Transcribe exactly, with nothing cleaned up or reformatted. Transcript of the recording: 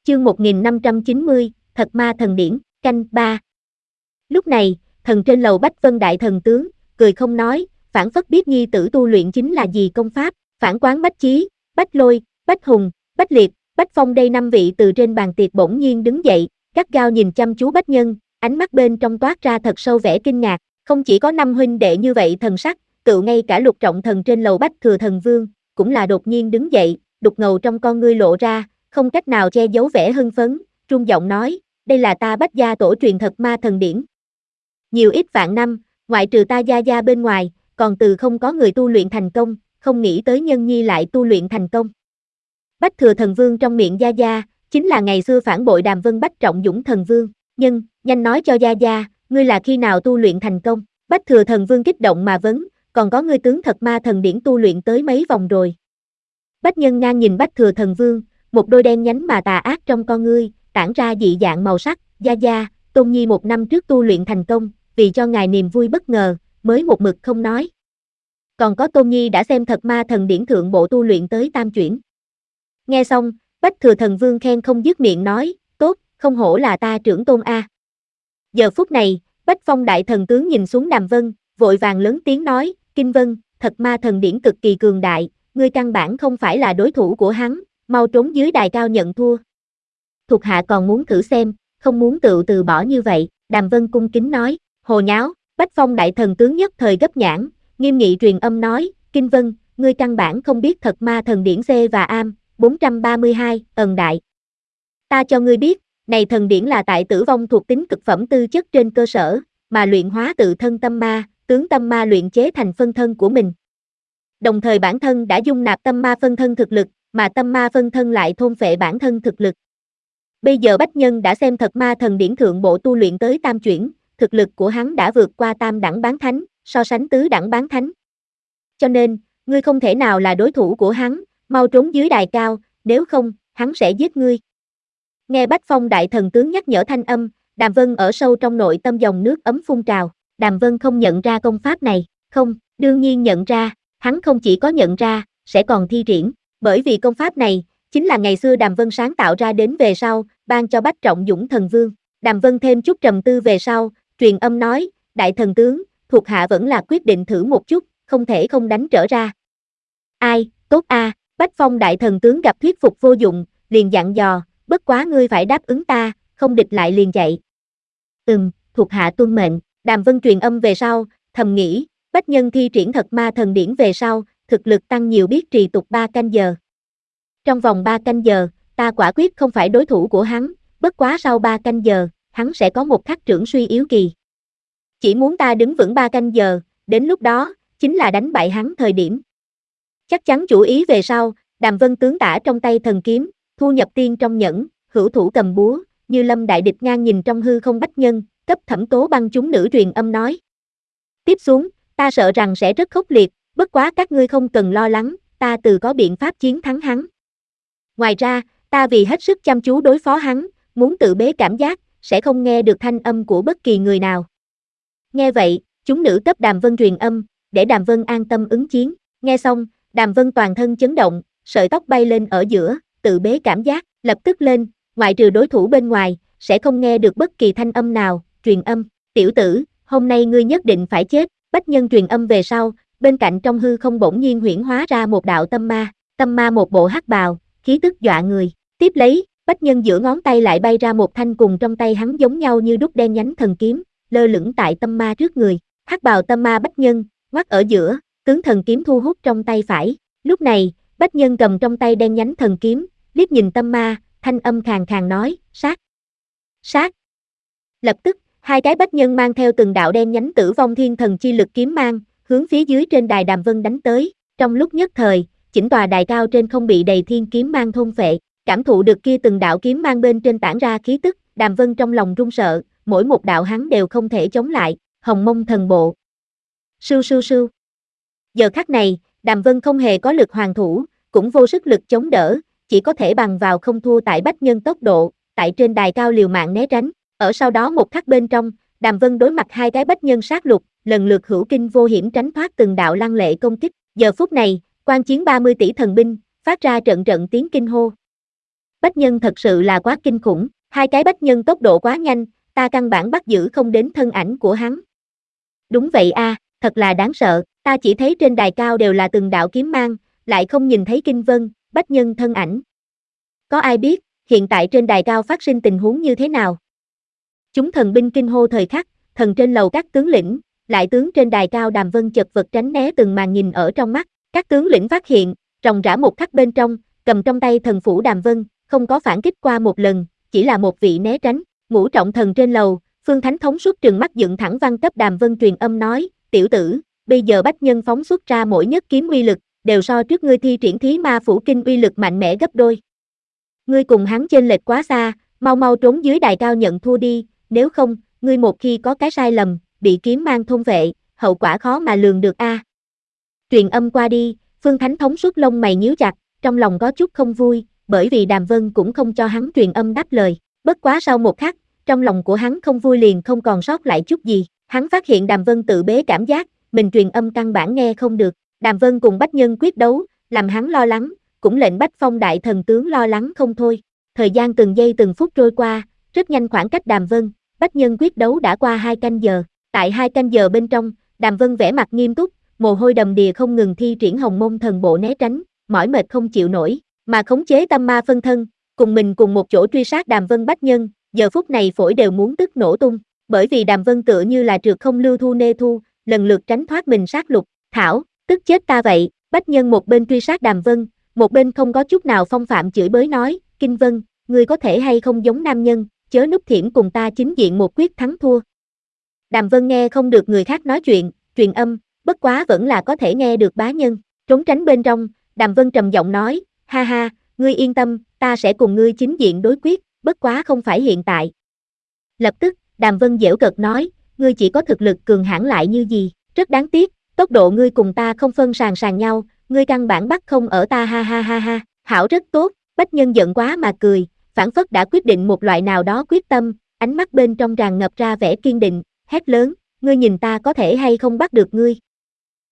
Chương một nghìn năm trăm chín mươi, Thật Ma Thần Điển, canh ba. Lúc này, thần trên lầu Bách Vân Đại Thần Tướng, cười không nói, phảng phất biết nhi tử tu luyện chính là gì công pháp, phản quán Bách Chí, Bách Lôi, Bách Hùng, Bách Liệt, Bách Phong đây năm vị từ trên bàn tiệc bỗng nhiên đứng dậy, gắt gao nhìn chăm chú Bách Nhân, ánh mắt bên trong toát ra thật sâu vẻ kinh ngạc, không chỉ có năm huynh đệ như vậy thần sắc, cựu ngay cả Lục Trọng Thần trên lầu Bách Thừa Thần Vương, cũng là đột nhiên đứng dậy, đục ngầu trong con ngươi lộ ra, không cách nào che giấu vẻ hưng phấn, trung giọng nói, đây là ta Bách gia tổ truyền Thật Ma Thần Điển. Nhiều ít vạn năm, ngoại trừ ta gia gia bên ngoài, còn từ không có người tu luyện thành công, không nghĩ tới Nhân Nhi lại tu luyện thành công. Bách Thừa Thần Vương trong miệng gia gia, chính là ngày xưa phản bội Đàm Vân Bách Trọng Dũng Thần Vương, nhân, nhanh nói cho gia gia, ngươi là khi nào tu luyện thành công? Bách Thừa Thần Vương kích động mà vấn, còn có ngươi tướng Thật Ma Thần Điển tu luyện tới mấy vòng rồi? Bách Nhân ngang nhìn Bách Thừa Thần Vương, một đôi đen nhánh mà tà ác trong con ngươi, tản ra dị dạng màu sắc, gia gia, Tôn Nhi một năm trước tu luyện thành công, vì cho ngài niềm vui bất ngờ, mới một mực không nói. Còn có Tôn Nhi đã xem Thật Ma Thần Điển thượng bộ tu luyện tới tam chuyển. Nghe xong, Bách Thừa Thần Vương khen không dứt miệng nói, tốt, không hổ là ta trưởng tôn a. Giờ phút này, Bách Phong Đại Thần Tướng nhìn xuống Đàm Vân, vội vàng lớn tiếng nói, Kinh Vân, Thật Ma Thần Điển cực kỳ cường đại, ngươi căn bản không phải là đối thủ của hắn, mau trốn dưới đài cao nhận thua. Thuộc hạ còn muốn thử xem, không muốn tự từ bỏ như vậy, Đàm Vân cung kính nói, hồ nháo, Bách Phong Đại Thần Tướng nhất thời gấp nhãn, nghiêm nghị truyền âm nói, Kinh Vân, ngươi căn bản không biết Thật Ma Thần Điển C và Am, bốn trăm ba mươi hai, ẩn đại. Ta cho ngươi biết, này thần điển là tại tử vong thuộc tính cực phẩm tư chất trên cơ sở, mà luyện hóa tự thân tâm ma, tướng tâm ma luyện chế thành phân thân của mình. Đồng thời bản thân đã dung nạp tâm ma phân thân thực lực, mà tâm ma phân thân lại thôn phệ bản thân thực lực. Bây giờ Bách Nhân đã xem Thật Ma Thần Điển thượng bộ tu luyện tới tam chuyển, thực lực của hắn đã vượt qua tam đẳng bán thánh, so sánh tứ đẳng bán thánh. Cho nên, ngươi không thể nào là đối thủ của hắn, mau trốn dưới đài cao, nếu không, hắn sẽ giết ngươi. Nghe Bách Phong Đại Thần Tướng nhắc nhở thanh âm, Đàm Vân ở sâu trong nội tâm dòng nước ấm phun trào, Đàm Vân không nhận ra công pháp này, không, đương nhiên nhận ra, hắn không chỉ có nhận ra, sẽ còn thi triển, bởi vì công pháp này, chính là ngày xưa Đàm Vân sáng tạo ra đến về sau, ban cho Bách Trọng Dũng Thần Vương. Đàm Vân thêm chút trầm tư về sau, truyền âm nói, Đại Thần Tướng, thuộc hạ vẫn là quyết định thử một chút, không thể không đánh trở ra. Ai, tốt a, à, Bách Phong Đại Thần Tướng gặp thuyết phục vô dụng, liền dặn dò, bất quá ngươi phải đáp ứng ta, không địch lại liền chạy. Ừm, thuộc hạ tuân mệnh, Đàm Vân truyền âm về sau, thầm nghĩ, Bách Nhân thi triển Thật Ma Thần Điển về sau, thực lực tăng nhiều biết trì tục ba canh giờ. Trong vòng ba canh giờ, ta quả quyết không phải đối thủ của hắn, bất quá sau ba canh giờ, hắn sẽ có một khắc trưởng suy yếu kỳ. Chỉ muốn ta đứng vững ba canh giờ, đến lúc đó, chính là đánh bại hắn thời điểm. Chắc chắn chủ ý về sau, Đàm Vân tướng tả trong tay thần kiếm, thu nhập tiên trong nhẫn, hữu thủ cầm búa, như lâm đại địch ngang nhìn trong hư không Bách Nhân, cấp Thẩm Tố Băng chúng nữ truyền âm nói. Tiếp xuống, ta sợ rằng sẽ rất khốc liệt, bất quá các ngươi không cần lo lắng, ta tự có biện pháp chiến thắng hắn. Ngoài ra, ta vì hết sức chăm chú đối phó hắn, muốn tự bế cảm giác, sẽ không nghe được thanh âm của bất kỳ người nào. Nghe vậy, chúng nữ cấp Đàm Vân truyền âm, để Đàm Vân an tâm ứng chiến, nghe xong, Đàm Vân toàn thân chấn động, sợi tóc bay lên ở giữa, tự bế cảm giác, lập tức lên, ngoại trừ đối thủ bên ngoài, sẽ không nghe được bất kỳ thanh âm nào, truyền âm, tiểu tử, hôm nay ngươi nhất định phải chết, Bách Nhân truyền âm về sau, bên cạnh trong hư không bỗng nhiên huyễn hóa ra một đạo tâm ma, tâm ma một bộ hắc bào, khí tức dọa người, tiếp lấy, Bách Nhân giữa ngón tay lại bay ra một thanh cùng trong tay hắn giống nhau như đúc đen nhánh thần kiếm, lơ lửng tại tâm ma trước người, hắc bào tâm ma Bách Nhân, ngoắt ở giữa, tướng thần kiếm thu hút trong tay phải, lúc này, Bách Nhân cầm trong tay đen nhánh thần kiếm, liếc nhìn tâm ma, thanh âm khàn khàn nói, sát, sát. Lập tức, hai cái Bách Nhân mang theo từng đạo đen nhánh tử vong thiên thần chi lực kiếm mang, hướng phía dưới trên đài Đàm Vân đánh tới, trong lúc nhất thời, chỉnh tòa đài cao trên không bị đầy thiên kiếm mang thôn phệ, cảm thụ được kia từng đạo kiếm mang bên trên tản ra khí tức, Đàm Vân trong lòng run sợ, mỗi một đạo hắn đều không thể chống lại, Hồng Mông Thần Bộ. Sưu sưu sưu. Giờ khắc này, Đàm Vân không hề có lực hoàn thủ, cũng vô sức lực chống đỡ, chỉ có thể bằng vào không thua tại Bách Nhân tốc độ, tại trên đài cao liều mạng né tránh, ở sau đó một khắc bên trong, Đàm Vân đối mặt hai cái Bách Nhân sát lục, lần lượt hữu kinh vô hiểm tránh thoát từng đạo lăng lệ công kích, giờ phút này, quan chiến ba mươi tỷ thần binh, phát ra trận trận tiếng kinh hô. Bách Nhân thật sự là quá kinh khủng, hai cái Bách Nhân tốc độ quá nhanh, ta căn bản bắt giữ không đến thân ảnh của hắn. Đúng vậy a, thật là đáng sợ, ta chỉ thấy trên đài cao đều là từng đạo kiếm mang, lại không nhìn thấy Kinh Vân, Bách Nhân thân ảnh. Có ai biết, hiện tại trên đài cao phát sinh tình huống như thế nào? Chúng thần binh kinh hô thời khắc, thần trên lầu các tướng lĩnh, lại tướng trên đài cao Đàm Vân chật vật tránh né từng màn nhìn ở trong mắt, các tướng lĩnh phát hiện, ròng rã một khắc bên trong, cầm trong tay thần phủ Đàm Vân, không có phản kích qua một lần, chỉ là một vị né tránh, ngũ trọng thần trên lầu, Phương Thánh thống suốt trừng mắt dựng thẳng văn cấp Đàm Vân truyền âm nói, tiểu tử, bây giờ Bách Nhân phóng xuất ra mỗi nhất kiếm uy lực, đều so trước ngươi thi triển thí ma phủ kinh uy lực mạnh mẽ gấp đôi. Ngươi cùng hắn chênh lệch quá xa, mau mau trốn dưới đài cao nhận thua đi, nếu không, ngươi một khi có cái sai lầm, bị kiếm mang thôn vệ, hậu quả khó mà lường được a. À. Truyền âm qua đi, Phương Thánh thống suốt lông mày nhíu chặt, trong lòng có chút không vui, bởi vì Đàm Vân cũng không cho hắn truyền âm đáp lời, bất quá sau một khắc, trong lòng của hắn không vui liền không còn sót lại chút gì, hắn phát hiện Đàm Vân tự bế cảm giác, mình truyền âm căn bản nghe không được, Đàm Vân cùng Bách Nhân quyết đấu, làm hắn lo lắng, cũng lệnh Bách Phong đại thần tướng lo lắng không thôi. Thời gian từng giây từng phút trôi qua, rất nhanh khoảng cách Đàm Vân, Bách Nhân quyết đấu đã qua hai canh giờ, tại hai canh giờ bên trong, Đàm Vân vẻ mặt nghiêm túc, mồ hôi đầm đìa không ngừng thi triển Hồng Môn thần bộ né tránh, mỏi mệt không chịu nổi, mà khống chế tâm ma phân thân, cùng mình cùng một chỗ truy sát Đàm Vân Bách Nhân, giờ phút này phổi đều muốn tức nổ tung, bởi vì Đàm Vân tựa như là trượt không lưu thu nê thu, lần lượt tránh thoát mình sát lục, thảo, tức chết ta vậy, Bách Nhân một bên truy sát Đàm Vân, một bên không có chút nào phong phạm chửi bới nói, Kinh Vân, ngươi có thể hay không giống nam nhân, chớ núp thiểm cùng ta chính diện một quyết thắng thua. Đàm Vân nghe không được người khác nói chuyện, truyền âm, bất quá vẫn là có thể nghe được bá nhân, trốn tránh bên trong, Đàm Vân trầm giọng nói, ha ha, ngươi yên tâm, ta sẽ cùng ngươi chính diện đối quyết, bất quá không phải hiện tại. Lập tức, Đàm Vân giễu cợt nói, ngươi chỉ có thực lực cường hãn lại như gì, rất đáng tiếc, tốc độ ngươi cùng ta không phân sàn sàn nhau, ngươi căn bản bắt không ở ta ha ha ha ha, hảo rất tốt, Bách Nhân giận quá mà cười, phản phất đã quyết định một loại nào đó quyết tâm, ánh mắt bên trong tràn ngập ra vẻ kiên định, hét lớn, ngươi nhìn ta có thể hay không bắt được ngươi.